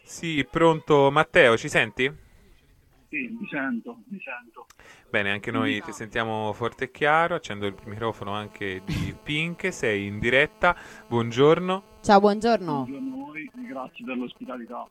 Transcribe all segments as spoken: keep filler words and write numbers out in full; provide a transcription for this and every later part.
Sì, pronto Matteo, ci senti? Sì, mi sento, mi sento. Bene, anche Mi noi dica. ti sentiamo forte e chiaro, accendo il microfono anche di Pink, sei in diretta, buongiorno. Ciao, buongiorno. Buongiorno a voi e grazie per l'ospitalità.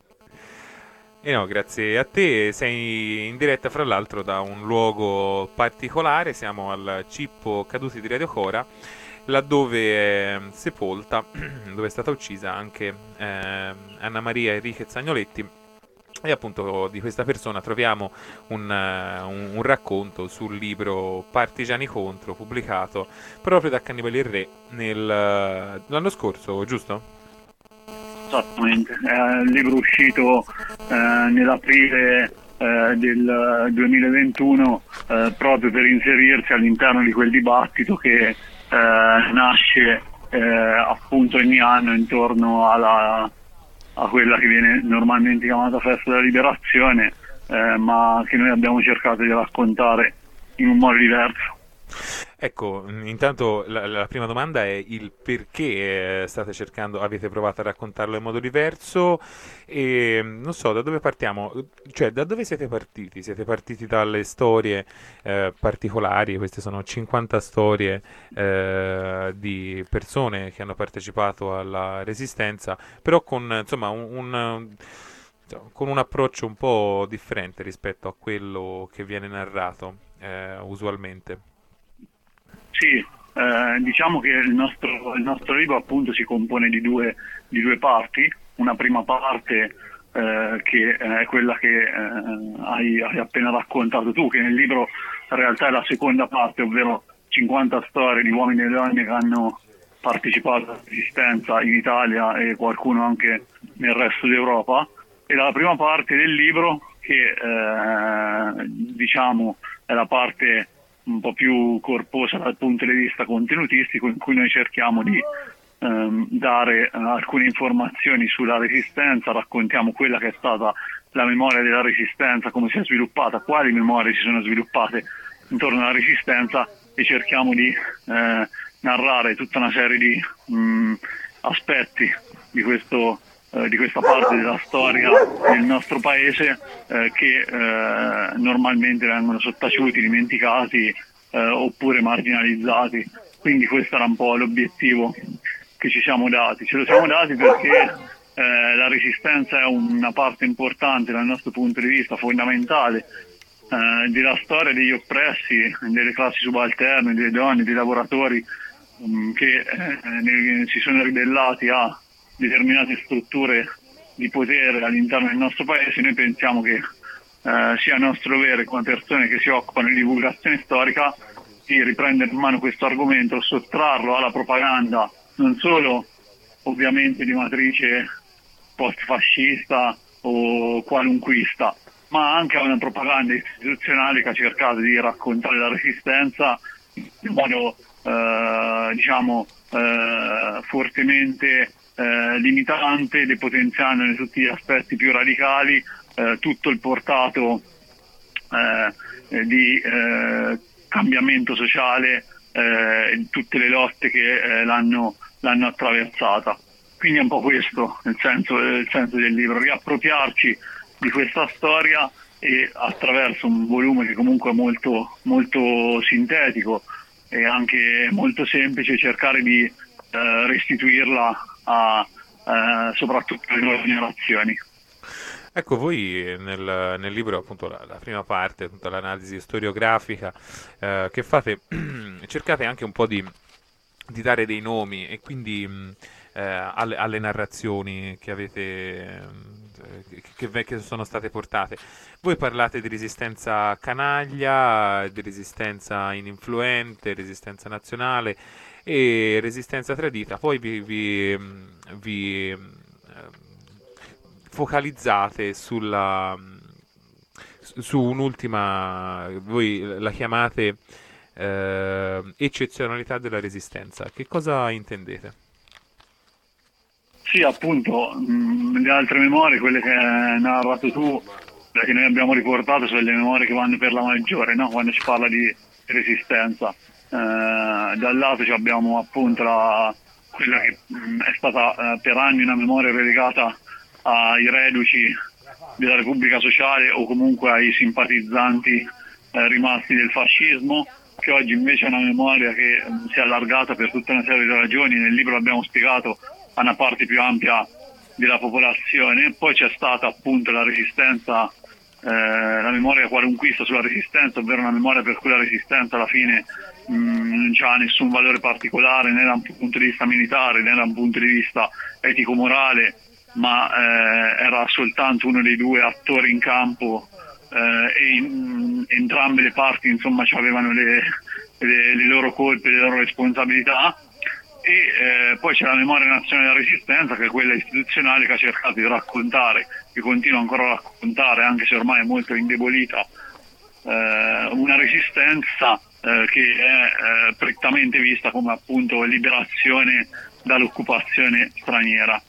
E no, grazie a te, sei in diretta fra l'altro da un luogo particolare, siamo al Cippo Caduti di Radio Cora, laddove è sepolta, dove è stata uccisa anche eh, Anna Maria Enriquez Agnoletti. E appunto di questa persona troviamo un, eh, un- un racconto sul libro Partigiani contro, pubblicato proprio da Cannibali e Re nel, eh, l'anno scorso, giusto? Esattamente, è un libro uscito eh, nell'aprile eh, del duemilaventuno eh, proprio per inserirsi all'interno di quel dibattito che eh, nasce eh, appunto ogni anno intorno alla, a quella che viene normalmente chiamata Festa della Liberazione, eh, ma che noi abbiamo cercato di raccontare in un modo diverso. Ecco, intanto la, la prima domanda è il perché eh, state cercando, avete provato a raccontarlo in modo diverso e non so da dove partiamo, cioè da dove siete partiti? Siete partiti dalle storie eh, particolari, queste sono cinquanta storie eh, di persone che hanno partecipato alla Resistenza, però con insomma un, un- con un approccio un po' differente rispetto a quello che viene narrato eh, usualmente. Sì, eh, diciamo che il nostro, il nostro libro appunto si compone di due, di due parti. Una prima parte eh, che è quella che eh, hai, hai appena raccontato tu, che nel libro in realtà è la seconda parte, ovvero cinquanta storie di uomini e donne che hanno partecipato alla resistenza in Italia e qualcuno anche nel resto d'Europa. E la prima parte del libro, che eh, diciamo è la parte un po' più corposa dal punto di vista contenutistico, in cui noi cerchiamo di ehm, dare eh, alcune informazioni sulla resistenza, raccontiamo quella che è stata la memoria della resistenza, come si è sviluppata, quali memorie si sono sviluppate intorno alla resistenza e cerchiamo di eh, narrare tutta una serie di mh, aspetti di questo eh, di questa parte della storia del nostro paese eh, che eh, normalmente vengono sottaciuti, dimenticati eh, oppure marginalizzati. Quindi questo era un po' l'obiettivo che ci siamo dati. Ce lo siamo dati perché eh, la resistenza è una parte importante dal nostro punto di vista, fondamentale, eh, della storia degli oppressi, delle classi subalterne, delle donne, dei lavoratori mh, che eh, ne- si sono ribellati a determinate strutture di potere all'interno del nostro paese. Noi pensiamo che eh, sia nostro dovere come persone che si occupano di divulgazione storica di riprendere in mano questo argomento, sottrarlo alla propaganda non solo ovviamente di matrice post-fascista o qualunquista, ma anche a una propaganda istituzionale che ha cercato di raccontare la resistenza in modo eh, diciamo eh, fortemente eh, limitante, depotenziandone tutti gli aspetti più radicali, eh, tutto il portato eh, di eh, cambiamento sociale, eh, tutte le lotte che eh, l'hanno, l'hanno attraversata. Quindi è un po' questo il senso, il senso del libro, riappropriarci di questa storia e attraverso un volume che comunque è molto, molto sintetico e anche molto semplice cercare di eh, restituirla a eh, soprattutto alle nuove generazioni. Ecco, voi nel, nel libro, appunto, la, la prima parte, tutta l'analisi storiografica eh, che fate, cercate anche un po' di, di dare dei nomi e quindi mh, eh, alle, alle narrazioni che avete, mh, che, che- che sono state portate. Voi parlate di resistenza canaglia, di resistenza ininfluente, resistenza nazionale e resistenza tradita. Poi vi, vi, mh, vi, mh, focalizzate sulla, su un'ultima, voi la chiamate eh, eccezionalità della resistenza. Che cosa intendete? Sì, appunto, mh, le altre memorie, quelle che hai narrato tu, quelle che noi abbiamo riportato, sono le memorie che vanno per la maggiore, no? Quando si parla di resistenza. Eh, dal lato ci abbiamo appunto la- quella che mh, è stata eh, per anni una memoria relegata ai reduci della Repubblica Sociale o comunque ai simpatizzanti eh, rimasti del fascismo, che oggi invece è una memoria che eh, si è allargata per tutta una serie di ragioni. Nel libro l'abbiamo spiegato a una parte più ampia della popolazione. Poi c'è stata appunto la resistenza, eh, la memoria qualunquista sulla resistenza, ovvero una memoria per cui la resistenza alla fine mh, non ha nessun valore particolare né da un punto di vista militare né da un punto di vista etico-morale, ma eh, era soltanto uno dei due attori in campo, eh, e in, entrambe le parti insomma avevano le, le, le loro colpe, le loro responsabilità. E eh, poi c'è la memoria nazionale della resistenza, che è quella istituzionale, che ha cercato di raccontare, che continua ancora a raccontare, anche se ormai è molto indebolita, eh, una resistenza eh, che è eh, prettamente vista come appunto liberazione dall'occupazione straniera.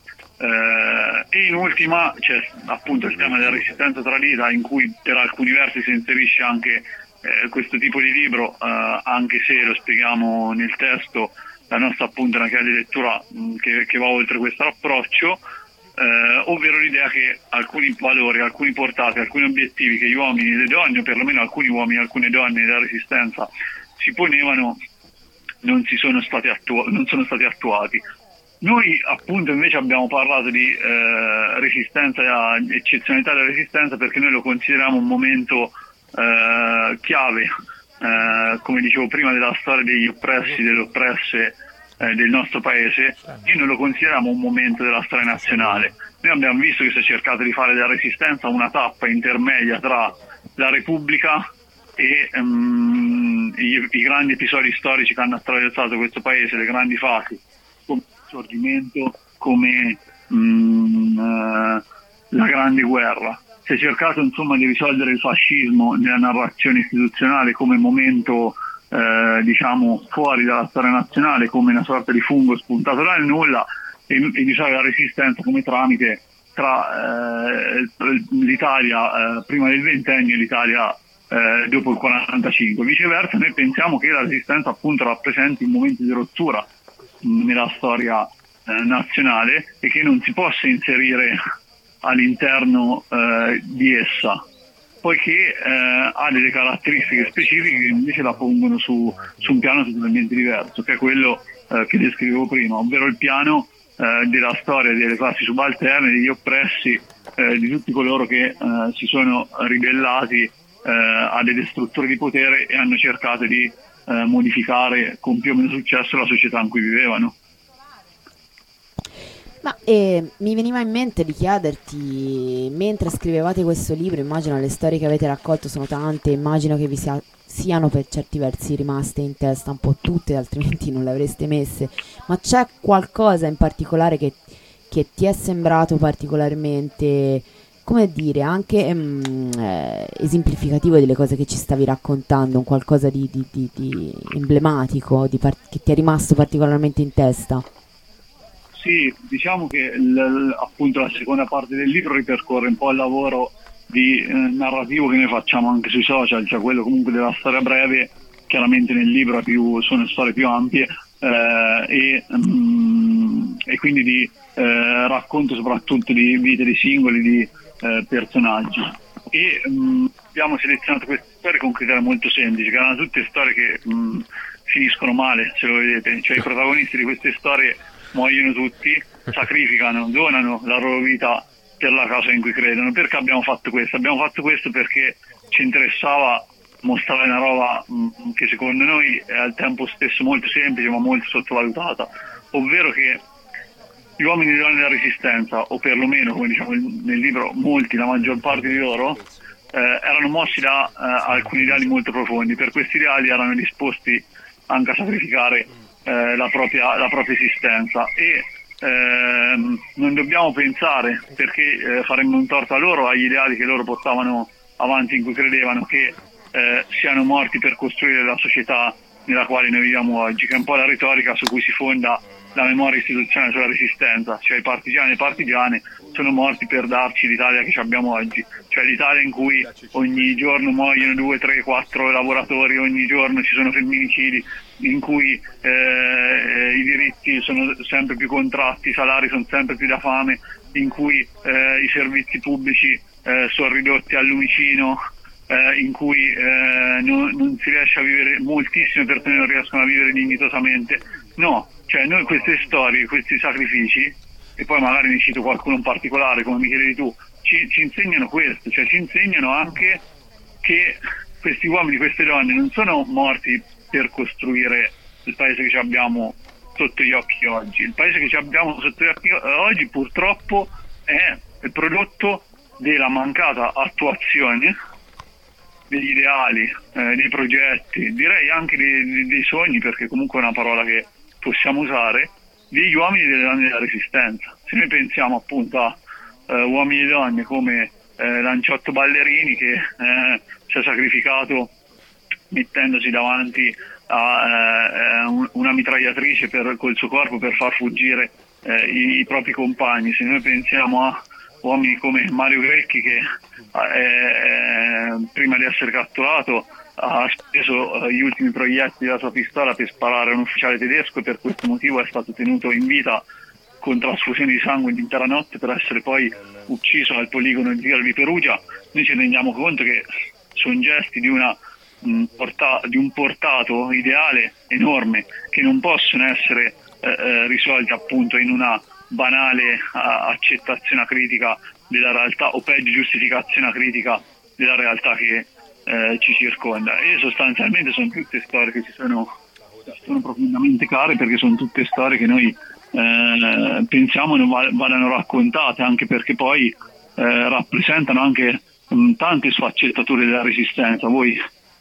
Eh, e in ultima c'è appunto il tema della resistenza tradita, in cui per alcuni versi si inserisce anche eh, questo tipo di libro, eh, anche se lo spieghiamo nel testo. La nostra appunto è una chiave di lettura mh, che, che va oltre questo approccio, eh, ovvero l'idea che alcuni valori, alcuni portati, alcuni obiettivi che gli uomini e le donne, o perlomeno alcuni uomini e alcune donne della resistenza si ponevano, non, si sono, stati attu- non sono stati attuati. Noi appunto invece abbiamo parlato di eh, resistenza, eccezionalità della resistenza, perché noi lo consideriamo un momento eh, chiave, eh, come dicevo prima, della storia degli oppressi, delle oppresse eh, del nostro paese, e noi lo consideriamo un momento della storia nazionale. Noi abbiamo visto che si è cercato di fare della resistenza una tappa intermedia tra la Repubblica e um, i, i grandi episodi storici che hanno attraversato questo paese, le grandi fasi, come il Sorgimento, come um, uh, la Grande Guerra. Si è cercato insomma di risolvere il fascismo nella narrazione istituzionale come momento eh, diciamo fuori dalla storia nazionale, come una sorta di fungo spuntato dal nulla, e, e di usare la resistenza come tramite tra eh, l'Italia eh, prima del ventennio e l'Italia eh, dopo il quarantacinque. Viceversa, noi pensiamo che la resistenza appunto rappresenti un momento di rottura mh, nella storia eh, nazionale, e che non si possa inserire all'interno eh, di essa, poiché eh, ha delle caratteristiche specifiche che invece la pongono su, su un piano totalmente diverso, che è quello eh, che descrivevo prima, ovvero il piano eh, della storia delle classi subalterne, degli oppressi, eh, di tutti coloro che eh, si sono ribellati eh, a delle strutture di potere e hanno cercato di eh, modificare con più o meno successo la società in cui vivevano. Ma eh, mi veniva in mente di chiederti, mentre scrivevate questo libro, immagino le storie che avete raccolto sono tante, immagino che vi sia, siano per certi versi rimaste in testa un po' tutte, altrimenti non le avreste messe, ma c'è qualcosa in particolare che, che ti è sembrato particolarmente, come dire, anche mm, eh, esemplificativo delle cose che ci stavi raccontando, un qualcosa di, di, di, di emblematico, di par- che ti è rimasto particolarmente in testa? Sì, diciamo che l- appunto la seconda parte del libro ripercorre un po' il lavoro di eh, narrativo che noi facciamo anche sui social, cioè quello comunque della storia breve. Chiaramente nel libro più, sono storie più ampie, eh, e, mm, e quindi di eh, racconto soprattutto di vite di singoli, di eh, personaggi. E mm, abbiamo selezionato queste storie con criteri molto semplici, che erano tutte storie che mm, finiscono male, se lo vedete, cioè i protagonisti di queste storie muoiono tutti, sacrificano, donano la loro vita per la causa in cui credono. Perché abbiamo fatto questo? Abbiamo fatto questo perché ci interessava mostrare una roba mh, che secondo noi è al tempo stesso molto semplice ma molto sottovalutata, ovvero che gli uomini e le donne della resistenza, o perlomeno come diciamo nel libro molti, la maggior parte di loro, eh, erano mossi da eh, alcuni ideali molto profondi. Per questi ideali erano disposti anche a sacrificare Eh, la, propria, la propria esistenza, e ehm, non dobbiamo pensare, perché eh, faremmo un torto a loro, agli ideali che loro portavano avanti, in cui credevano, che eh, siano morti per costruire la società nella quale noi viviamo oggi, che è un po' la retorica su cui si fonda la memoria istituzionale sulla resistenza, cioè i partigiani e le partigiane sono morti per darci l'Italia che abbiamo oggi, cioè l'Italia in cui ogni giorno muoiono due, tre, quattro lavoratori, ogni giorno ci sono femminicidi, in cui eh, i diritti sono sempre più contratti, i salari sono sempre più da fame, in cui eh, i servizi pubblici eh, sono ridotti al lumicino, eh, in cui eh, non, non si riesce a vivere, moltissime persone non riescono a vivere dignitosamente. No, cioè noi queste storie, questi sacrifici, e poi magari ne cito qualcuno in particolare come mi chiedi tu, ci, ci insegnano questo, cioè ci insegnano anche che questi uomini, queste donne non sono morti per costruire il paese che ci abbiamo sotto gli occhi oggi. Il paese che ci abbiamo sotto gli occhi oggi purtroppo è il prodotto della mancata attuazione degli ideali, eh, dei progetti, direi anche dei, dei sogni, perché comunque è una parola che possiamo usare, degli uomini e delle donne della resistenza. Se noi pensiamo appunto a eh, uomini e donne come eh, Lanciotto Ballerini, che eh, si è sacrificato mettendosi davanti a eh, una mitragliatrice per, col suo corpo per far fuggire eh, i, i propri compagni. Se noi pensiamo a uomini come Mario Grecchi, che eh, prima di essere catturato ha speso eh, gli ultimi proiettili della sua pistola per sparare a un ufficiale tedesco, e per questo motivo è stato tenuto in vita con trasfusione di sangue l'intera notte per essere poi ucciso al poligono di Perugia. Noi ci rendiamo conto che sono gesti di una Porta, di un portato ideale enorme, che non possono essere eh, eh, risolti appunto in una banale a, accettazione acritica della realtà, o peggio giustificazione acritica della realtà che eh, ci circonda. E sostanzialmente sono tutte storie che ci sono, sono profondamente care, perché sono tutte storie che noi eh, pensiamo non vadano raccontate, anche perché poi eh, rappresentano anche mh, tante sfaccettature della resistenza. Voi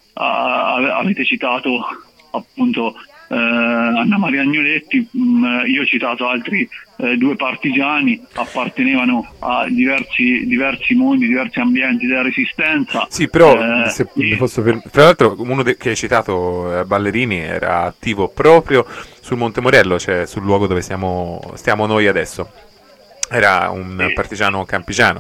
avete citato appunto eh, Anna Maria Agnoletti, mh, io ho citato altri eh, due partigiani, appartenevano a diversi, diversi mondi, diversi ambienti della resistenza. Sì, però eh, se e... mi posso per... tra l'altro uno de... che hai citato, eh, Ballerini, era attivo proprio sul Monte Morello, cioè sul luogo dove siamo, stiamo noi adesso. Era un e... partigiano campigiano.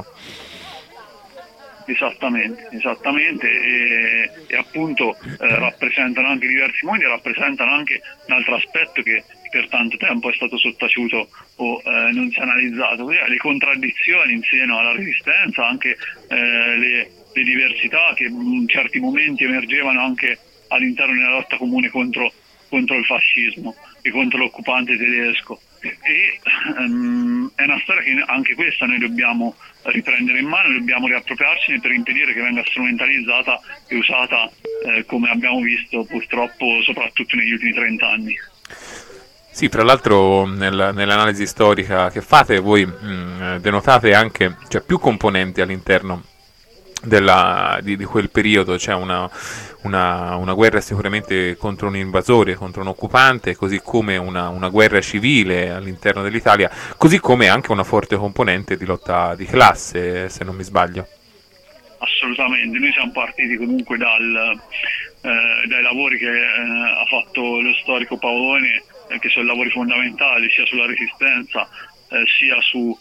Esattamente, esattamente, e, e appunto eh, rappresentano anche diversi mondi, rappresentano anche un altro aspetto che per tanto tempo è stato sottaciuto o eh, non si è analizzato, le contraddizioni in seno alla resistenza, anche eh, le, le diversità che in certi momenti emergevano anche all'interno della lotta comune contro, contro il fascismo e contro l'occupante tedesco. E um, è una storia che anche questa noi dobbiamo riprendere in mano, dobbiamo riappropriarcene per impedire che venga strumentalizzata e usata eh, come abbiamo visto purtroppo soprattutto negli ultimi trent'anni. Sì, fra l'altro nel, nell'analisi storica che fate voi mh, denotate anche, cioè, più componenti all'interno della, di, di quel periodo. C'è una, una, una guerra sicuramente contro un invasore, contro un occupante, così come una, una guerra civile all'interno dell'Italia, così come anche una forte componente di lotta di classe, se non mi sbaglio. Assolutamente, noi siamo partiti comunque dal, eh, dai lavori che eh, ha fatto lo storico Paolone, eh, che sono lavori fondamentali sia sulla resistenza eh, sia su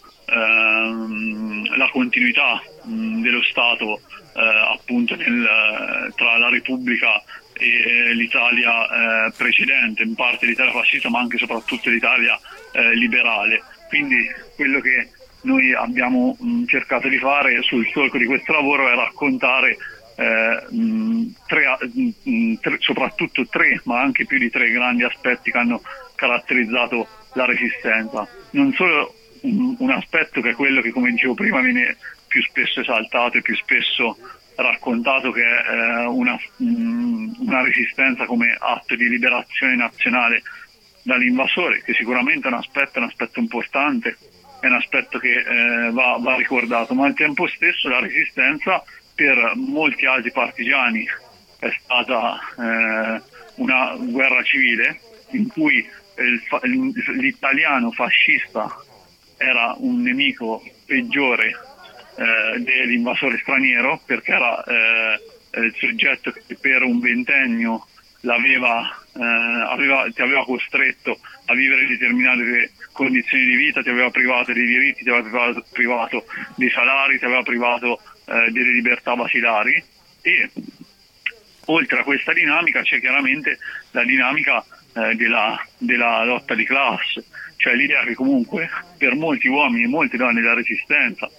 ehm, la continuità mh, dello Stato eh, appunto nel, tra la Repubblica e l'Italia eh, precedente, in parte l'Italia fascista ma anche e soprattutto l'Italia eh, liberale. Quindi quello che noi abbiamo mh, cercato di fare sul solco di questo lavoro è raccontare eh, mh, tre, mh, tre, soprattutto tre, ma anche più di tre grandi aspetti che hanno caratterizzato la resistenza. Non solo un, un aspetto che è quello che, come dicevo prima, viene più spesso esaltato e più spesso raccontato, che è eh, una, mh, una resistenza come atto di liberazione nazionale dall'invasore, che sicuramente è un aspetto, un aspetto importante, è un aspetto che eh, va, va ricordato, ma al tempo stesso la resistenza per molti altri partigiani è stata eh, una guerra civile in cui il, l'italiano fascista era un nemico peggiore eh, dell'invasore straniero, perché era eh, il soggetto che per un ventennio l'aveva, eh, aveva, ti aveva costretto a vivere determinate condizioni di vita, ti aveva privato dei diritti, ti aveva privato, privato dei salari, ti aveva privato eh, delle libertà basilari. E oltre a questa dinamica c'è chiaramente la dinamica eh, della, della lotta di classe, cioè l'idea che comunque per molti uomini e molte donne della resistenza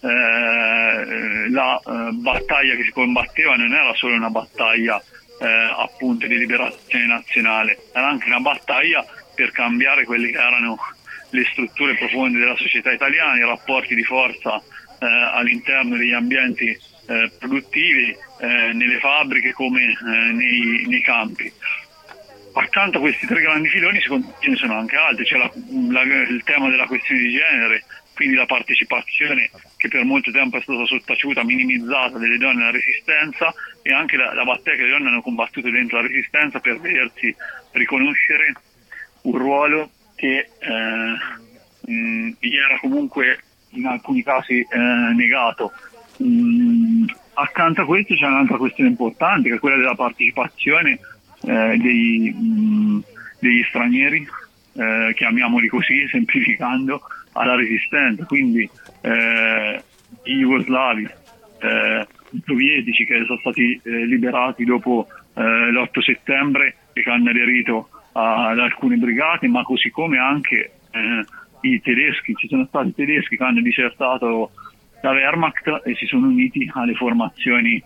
eh, la eh, battaglia che si combatteva non era solo una battaglia eh, appunto di liberazione nazionale, era anche una battaglia per cambiare quelle che erano le strutture profonde della società italiana, i rapporti di forza eh, all'interno degli ambienti eh, produttivi, eh, nelle fabbriche come eh, nei, nei campi. Accanto a questi tre grandi filoni ce ne sono anche altri, c'è la, la, il tema della questione di genere, quindi la partecipazione che per molto tempo è stata sottaciuta, minimizzata delle donne alla resistenza, e anche la, la battaglia che le donne hanno combattuto dentro la resistenza per vedersi riconoscere un ruolo che eh, mh, gli era comunque in alcuni casi eh, negato. Mh, accanto a questo c'è un'altra questione importante, che è quella della partecipazione eh, dei, mh, degli stranieri, eh, chiamiamoli così, semplificando, alla resistenza, quindi eh, i jugoslavi, eh, i sovietici che sono stati eh, liberati dopo eh, l'otto settembre e che hanno aderito ad alcune brigate, ma così come anche eh, i tedeschi. Ci sono stati tedeschi che hanno disertato la Wehrmacht e si sono uniti alle formazioni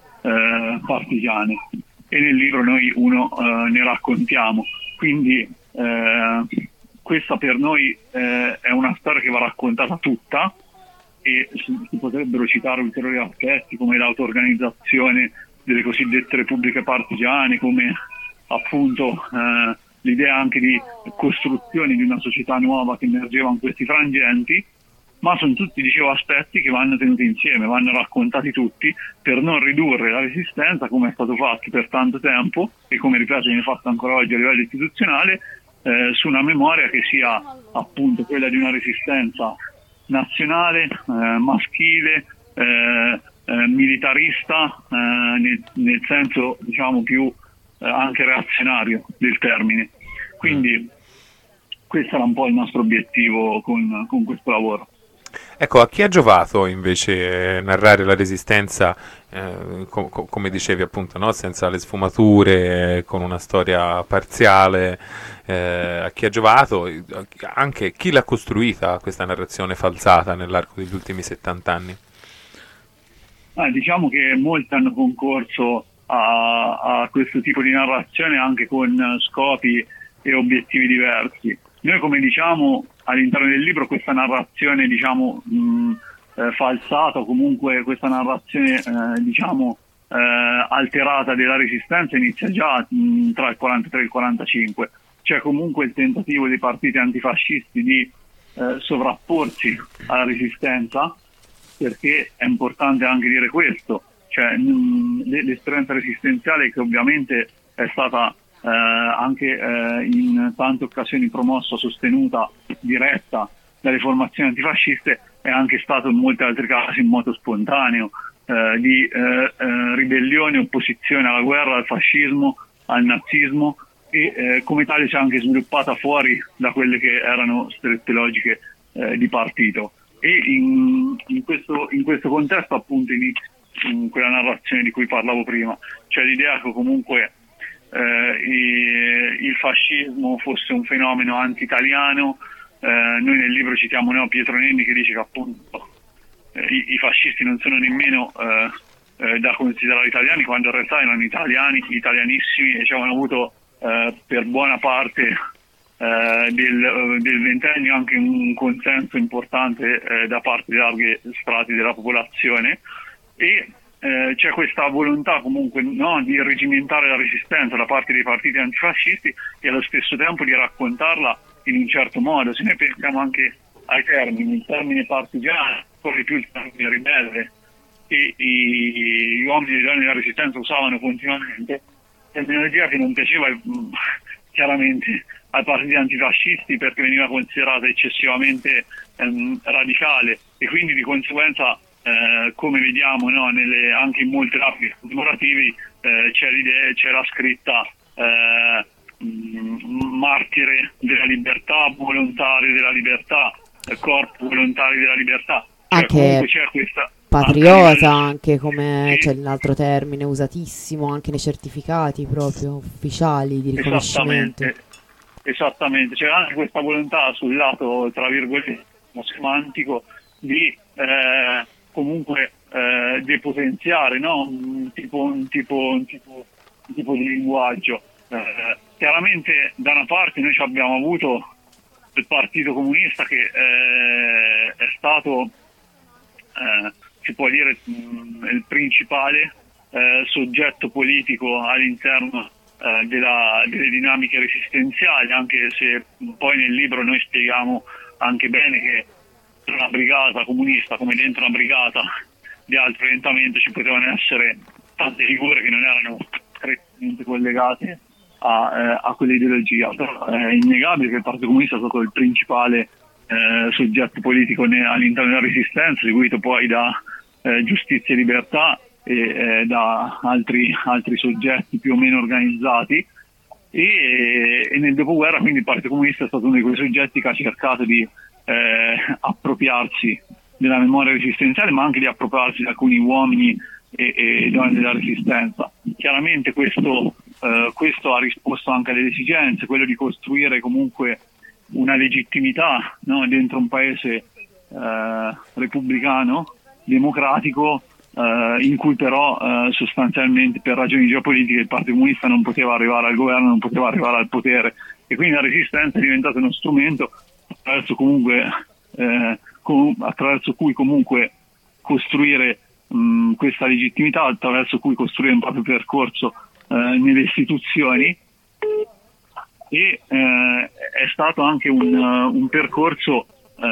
eh, partigiane, e nel libro noi uno eh, ne raccontiamo. Quindi eh, questa per noi eh, è una storia che va raccontata tutta, e si, si potrebbero citare ulteriori aspetti come l'auto-organizzazione delle cosiddette repubbliche partigiane, come appunto eh, l'idea anche di costruzione di una società nuova che emergeva in questi frangenti, ma sono tutti, dicevo, aspetti che vanno tenuti insieme, vanno raccontati tutti per non ridurre la resistenza, come è stato fatto per tanto tempo e come, ripeto, viene fatto ancora oggi a livello istituzionale, eh, su una memoria che sia appunto quella di una resistenza nazionale, eh, maschile, eh, eh, militarista, eh, nel, nel senso diciamo più eh, anche reazionario del termine. Quindi questo era un po' il nostro obiettivo con, con questo lavoro. Ecco, a chi ha giovato invece eh, narrare la resistenza, eh, co- co- come dicevi appunto, no? Senza le sfumature, eh, con una storia parziale, eh, a chi ha giovato, anche chi l'ha costruita questa narrazione falsata nell'arco degli ultimi settanta anni? Eh, diciamo che molti hanno concorso a, a questo tipo di narrazione anche con scopi e obiettivi diversi. Noi, come diciamo all'interno del libro, questa narrazione diciamo mh, eh, falsata, o comunque questa narrazione eh, diciamo eh, alterata della resistenza inizia già mh, tra il quarantatré e il quarantacinque. C'è comunque il tentativo dei partiti antifascisti di eh, sovrapporsi alla resistenza, perché è importante anche dire questo, cioè mh, l'esperienza resistenziale, che ovviamente è stata Eh, anche eh, in tante occasioni promossa, sostenuta, diretta dalle formazioni antifasciste, è anche stato in molti altri casi in modo spontaneo, eh, di eh, eh, ribellione, opposizione alla guerra, al fascismo, al nazismo, e eh, come tale si è anche sviluppata fuori da quelle che erano strette logiche eh, di partito. E in, in, questo, in questo contesto appunto inizia in quella narrazione di cui parlavo prima, cioè l'idea che comunque Eh, il fascismo fosse un fenomeno anti-italiano. Eh, noi nel libro citiamo no, Pietro Nenni, che dice che appunto eh, i, i fascisti non sono nemmeno eh, eh, da considerare italiani, quando in realtà erano italiani, italianissimi, e ci avevano avuto eh, per buona parte eh, del, del ventennio anche un consenso importante eh, da parte di larghi strati della popolazione. E Eh, c'è questa volontà comunque no, di irreggimentare la resistenza da parte dei partiti antifascisti, e allo stesso tempo di raccontarla in un certo modo. Se noi pensiamo anche ai termini, il termine partigiano, ancora più il termine ribelle, che gli uomini e le donne della resistenza usavano continuamente, terminologia che non piaceva mh, chiaramente ai partiti antifascisti, perché veniva considerata eccessivamente ehm, radicale, e quindi di conseguenza Eh, come vediamo no, nelle, anche in molti rapidi commemorativi eh, c'è, l'idea, c'è la scritta eh, mh, martire della libertà, volontario della libertà, eh, corpo volontario della libertà, cioè, anche c'è questa patriota, anche come sì. C'è l'altro termine usatissimo anche nei certificati proprio ufficiali di riconoscimento. Esattamente, esattamente, c'era anche questa volontà sul lato, tra virgolette, semantico di eh, comunque eh, depotenziare, no? un, tipo, un, tipo, un, tipo, un tipo di linguaggio. Eh, chiaramente da una parte noi ci abbiamo avuto il Partito Comunista che eh, è stato, eh, si può dire, mh, il principale eh, soggetto politico all'interno eh, della, delle dinamiche resistenziali, anche se poi nel libro noi spieghiamo anche bene che dentro una brigata comunista come dentro una brigata di alto orientamento ci potevano essere tante figure che non erano strettamente collegate a, eh, a quell'ideologia. Però è innegabile che il Partito Comunista è stato il principale eh, soggetto politico ne, all'interno della resistenza, seguito poi da eh, Giustizia e Libertà e eh, da altri, altri soggetti più o meno organizzati, e, e nel dopoguerra quindi il Partito Comunista è stato uno di quei soggetti che ha cercato di eh, appropriarsi della memoria resistenziale, ma anche di appropriarsi di alcuni uomini e, e donne della resistenza. Chiaramente questo, eh, questo ha risposto anche alle esigenze, quello di costruire comunque una legittimità, no, dentro un paese eh, repubblicano, democratico, eh, in cui però eh, sostanzialmente per ragioni geopolitiche il Partito Comunista non poteva arrivare al governo, non poteva arrivare al potere, e quindi la resistenza è diventata uno strumento attraverso comunque eh, com- attraverso cui comunque costruire mh, questa legittimità, attraverso cui costruire un proprio percorso eh, nelle istituzioni, e eh, è stato anche un, uh, un percorso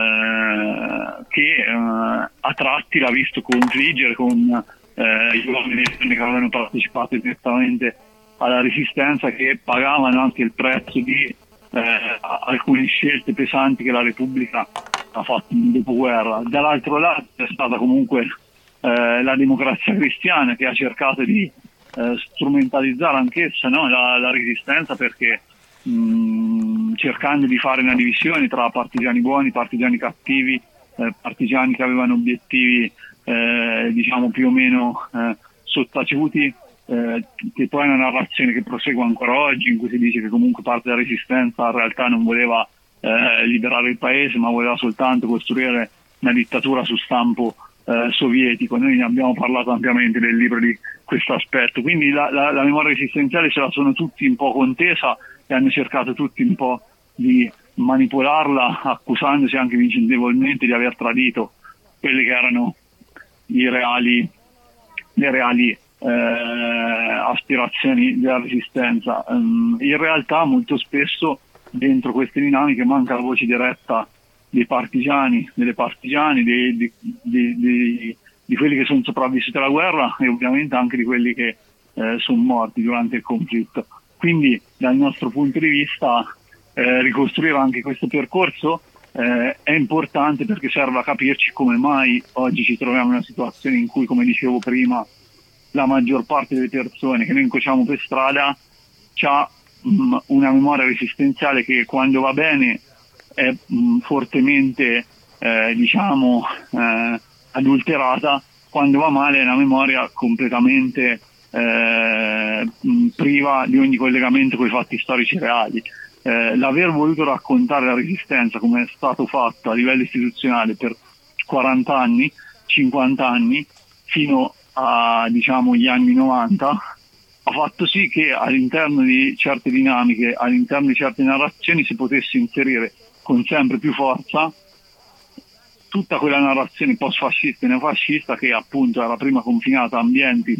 eh, che uh, a tratti l'ha visto confliggere con eh, gli uomini che avevano partecipato direttamente alla resistenza, che pagavano anche il prezzo di eh, alcune scelte pesanti che la Repubblica ha fatto nel dopoguerra. Dall'altro lato è stata comunque eh, la Democrazia Cristiana, che ha cercato di eh, strumentalizzare anch'essa, no, la, la resistenza, perché mh, cercando di fare una divisione tra partigiani buoni, partigiani cattivi, eh, partigiani che avevano obiettivi eh, diciamo più o meno eh, sottaciuti, Eh, che poi è una narrazione che prosegue ancora oggi, in cui si dice che comunque parte della resistenza in realtà non voleva eh, liberare il paese, ma voleva soltanto costruire una dittatura su stampo eh, sovietico. Noi ne abbiamo parlato ampiamente nel libro di questo aspetto, quindi la, la, la memoria resistenziale se la sono tutti un po' contesa e hanno cercato tutti un po' di manipolarla, accusandosi anche vicendevolmente di aver tradito quelle che erano i reali, le reali Eh, aspirazioni della resistenza. Um, in realtà molto spesso dentro queste dinamiche manca la voce diretta dei partigiani, delle partigiane, dei, dei, dei, dei, di quelli che sono sopravvissuti alla guerra, e ovviamente anche di quelli che eh, sono morti durante il conflitto. Quindi dal nostro punto di vista eh, ricostruire anche questo percorso eh, è importante, perché serve a capirci come mai oggi ci troviamo in una situazione in cui, come dicevo prima, la maggior parte delle persone che noi incrociamo per strada ha mh, una memoria resistenziale che, quando va bene, è mh, fortemente eh, diciamo eh, adulterata, quando va male è una memoria completamente eh, mh, priva di ogni collegamento con i fatti storici reali. Eh, l'aver voluto raccontare la resistenza, come è stato fatto a livello istituzionale per quaranta anni, cinquanta anni, fino a diciamo gli anni novanta, ha fatto sì che all'interno di certe dinamiche, all'interno di certe narrazioni, si potesse inserire con sempre più forza tutta quella narrazione post-fascista e neofascista che appunto era prima confinata a ambienti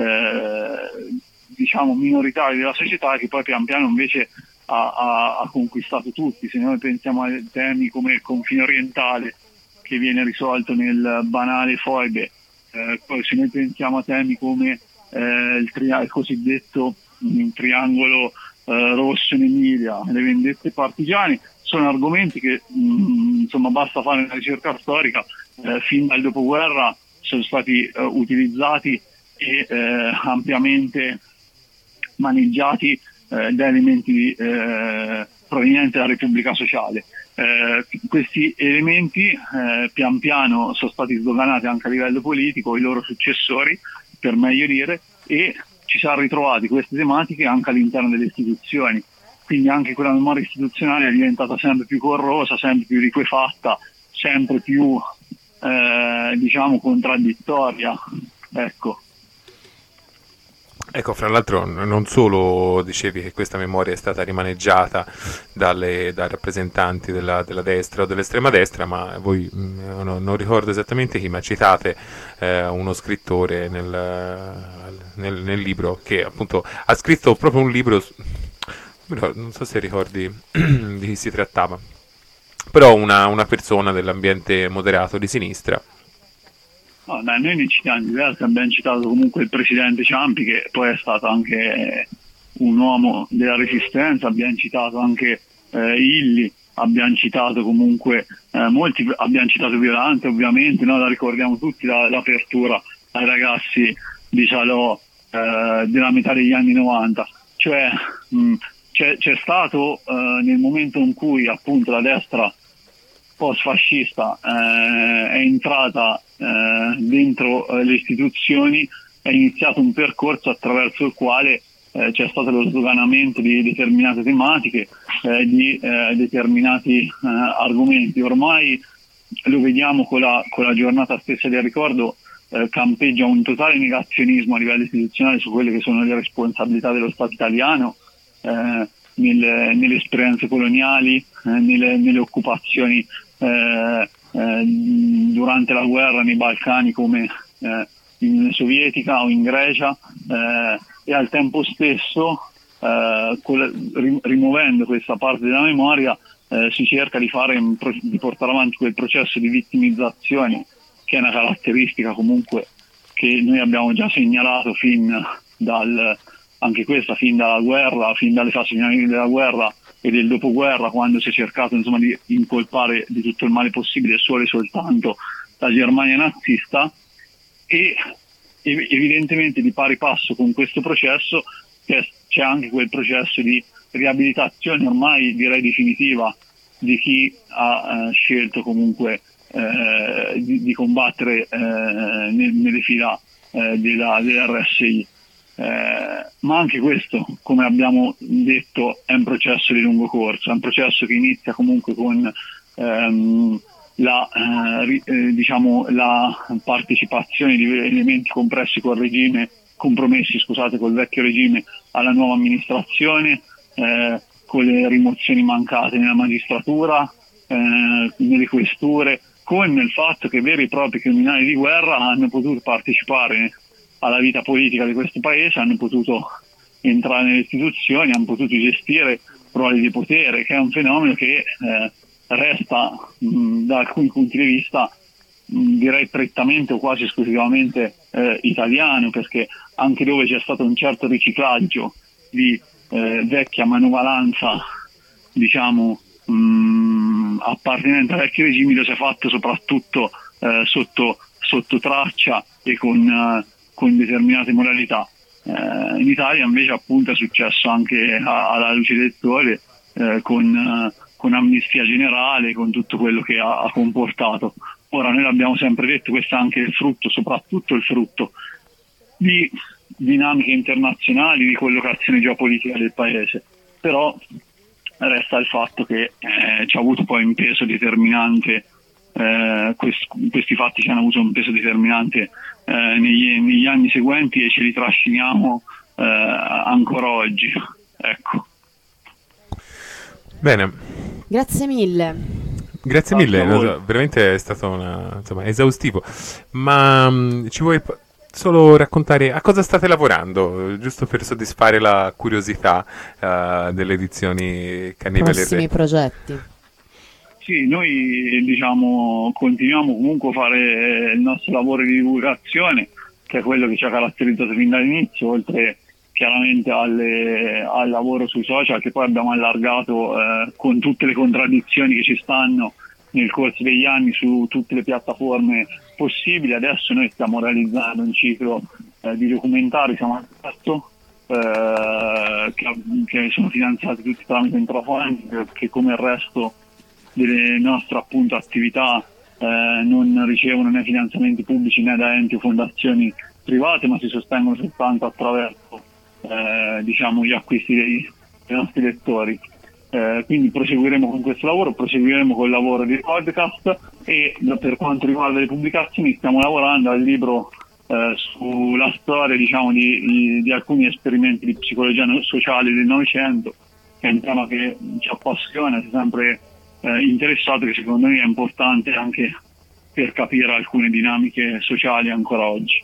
eh, diciamo minoritari della società, e che poi pian piano invece ha, ha, ha conquistato tutti. Se noi pensiamo a temi come il confine orientale, che viene risolto nel banale foibe, Eh, poi se noi pensiamo a temi come eh, il, tri- il cosiddetto mh, triangolo eh, rosso in Emilia, le vendette partigiane, sono argomenti che mh, insomma basta fare una ricerca storica, eh, fin dal dopoguerra sono stati eh, utilizzati e eh, ampiamente maneggiati eh, da elementi eh, provenienti dalla Repubblica Sociale. Eh, questi elementi eh, pian piano sono stati sdoganati anche a livello politico, i loro successori per meglio dire, e ci siamo ritrovati queste tematiche anche all'interno delle istituzioni. quindi anche quella memoria istituzionale è diventata sempre più corrosa, sempre più liquefatta, sempre più eh, diciamo contraddittoria, ecco. Ecco, fra l'altro non solo dicevi che questa memoria è stata rimaneggiata dalle, dai rappresentanti della, della destra o dell'estrema destra, ma voi, mh, non, non ricordo esattamente chi, ma citate eh, uno scrittore nel, nel, nel libro che appunto ha scritto proprio un libro, non so se ricordi di chi si trattava, però una, una persona dell'ambiente moderato di sinistra. No, dai, noi ne citiamo diversi, abbiamo citato comunque il presidente Ciampi, che poi è stato anche un uomo della resistenza, abbiamo citato anche eh, Illy, abbiamo citato comunque eh, molti, abbiamo citato Violante ovviamente, noi la ricordiamo tutti la, l'apertura ai ragazzi di Salò eh, della metà degli anni novanta, cioè mh, c'è, c'è stato eh, nel momento in cui appunto la destra post-fascista eh, è entrata eh, dentro eh, le istituzioni, è iniziato un percorso attraverso il quale eh, c'è stato lo sdoganamento di determinate tematiche, eh, di eh, determinati eh, argomenti. Ormai lo vediamo con la, con la giornata stessa del ricordo, eh, campeggia un totale negazionismo a livello istituzionale su quelle che sono le responsabilità dello Stato italiano, eh, nelle, nelle esperienze coloniali, eh, nelle, nelle occupazioni Eh, eh, durante la guerra nei Balcani come eh, in Unione Sovietica o in Grecia, eh, e al tempo stesso eh, col, rim- rimuovendo questa parte della memoria eh, si cerca di, fare un pro- di portare avanti quel processo di vittimizzazione che è una caratteristica comunque che noi abbiamo già segnalato fin dal, anche questa fin dalla guerra, fin dalle fasi finali della guerra e del dopoguerra, quando si è cercato insomma di incolpare di tutto il male possibile solo e soltanto la Germania nazista, e evidentemente di pari passo con questo processo c'è anche quel processo di riabilitazione ormai direi definitiva di chi ha eh, scelto comunque eh, di, di combattere eh, nelle fila eh, della, dell'R S I. Eh, ma anche questo, come abbiamo detto, è un processo di lungo corso, è un processo che inizia comunque con ehm, la, eh, ri, eh, diciamo, la partecipazione di elementi compressi col regime, compromessi scusate, col vecchio regime alla nuova amministrazione, eh, con le rimozioni mancate nella magistratura, eh, nelle questure, con il fatto che veri e propri criminali di guerra hanno potuto partecipare alla vita politica di questo paese, hanno potuto entrare nelle istituzioni, hanno potuto gestire ruoli di potere, che è un fenomeno che eh, resta mh, da alcuni punti di vista mh, direi prettamente o quasi esclusivamente eh, italiano, perché anche dove c'è stato un certo riciclaggio di eh, vecchia manovalanza, diciamo mh, appartenente a vecchi regimi, lo si è fatto soprattutto eh, sotto, sotto traccia e con eh, con determinate modalità. Eh, in Italia invece appunto è successo anche a, alla luce del sole, eh, con, eh, con amnistia generale, con tutto quello che ha, ha comportato. Ora noi l'abbiamo sempre detto, questo è anche il frutto, soprattutto il frutto di dinamiche internazionali, di collocazione geopolitica del paese, però resta il fatto che eh, ci ha avuto poi un peso determinante. Eh, quest- questi fatti ci hanno avuto un peso determinante eh, negli, negli anni seguenti e ce li trasciniamo eh, ancora oggi. Ecco. Bene. Grazie mille. Grazie mille, no, veramente è stato una, insomma, esaustivo. Ma mh, ci vuoi solo raccontare a cosa state lavorando, giusto per soddisfare la curiosità uh, delle edizioni Cannibale Prossimi progetti. Sì, noi diciamo continuiamo comunque a fare il nostro lavoro di divulgazione, che è quello che ci ha caratterizzato fin dall'inizio, oltre chiaramente alle, al lavoro sui social, che poi abbiamo allargato eh, con tutte le contraddizioni che ci stanno nel corso degli anni su tutte le piattaforme possibili. Adesso noi stiamo realizzando un ciclo eh, di documentari, siamo al terzo, eh, che, che sono finanziati tutti tramite Intrafund, che come il resto delle nostre appunto attività eh, non ricevono né finanziamenti pubblici né da enti o fondazioni private, ma si sostengono soltanto attraverso eh, diciamo gli acquisti dei, ai nostri lettori. Eh, quindi proseguiremo con questo lavoro, proseguiremo col lavoro di podcast e per quanto riguarda le pubblicazioni stiamo lavorando al libro eh, sulla storia, diciamo, di, di, di alcuni esperimenti di psicologia sociale del Novecento, che è un tema che ci appassiona, ci è sempre eh, interessato, che secondo me è importante anche per capire alcune dinamiche sociali ancora oggi.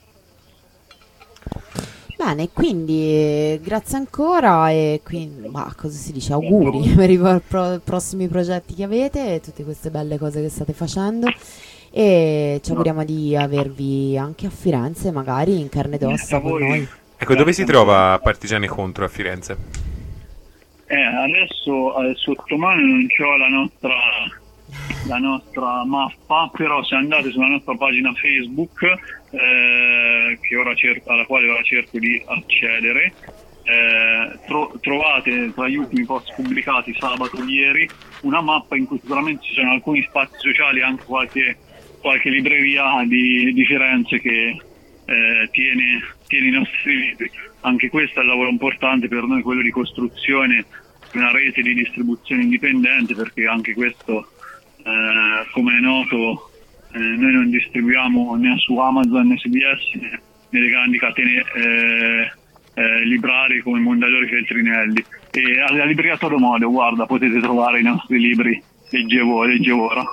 Bene, quindi eh, grazie ancora e quindi, ma cosa si dice? Auguri per i pro- pro- prossimi progetti che avete e tutte queste belle cose che state facendo e ci auguriamo di avervi anche a Firenze, magari in carne ed ossa con noi. Ecco, dove si trova Partigiani Contro a Firenze? Eh, adesso eh, sotto mano non c'ho la nostra la nostra mappa, però se andate sulla nostra pagina Facebook eh, che ora cerco, alla quale ora cerco di accedere, eh, tro- trovate tra gli ultimi post pubblicati sabato ieri una mappa in cui sicuramente ci sono alcuni spazi sociali, anche qualche, qualche libreria di, di Firenze che eh, tiene, tiene i nostri libri. Anche questo è un lavoro importante per noi, quello di costruzione di una rete di distribuzione indipendente, perché anche questo Eh, come è noto, eh, noi non distribuiamo né su Amazon né su B S né nelle grandi catene eh, eh, librari come Mondadori Feltrinelli. E alla libreria Todo Modo, guarda, potete trovare i nostri libri, leggevo, leggevo ora.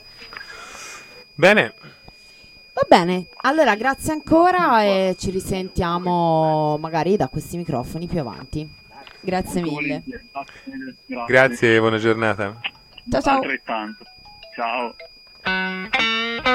Bene. Va bene, allora grazie ancora e ci risentiamo magari da questi microfoni più avanti. Grazie mille. Grazie, Grazie, buona giornata. Ciao ciao. Altrettanto. Ciao.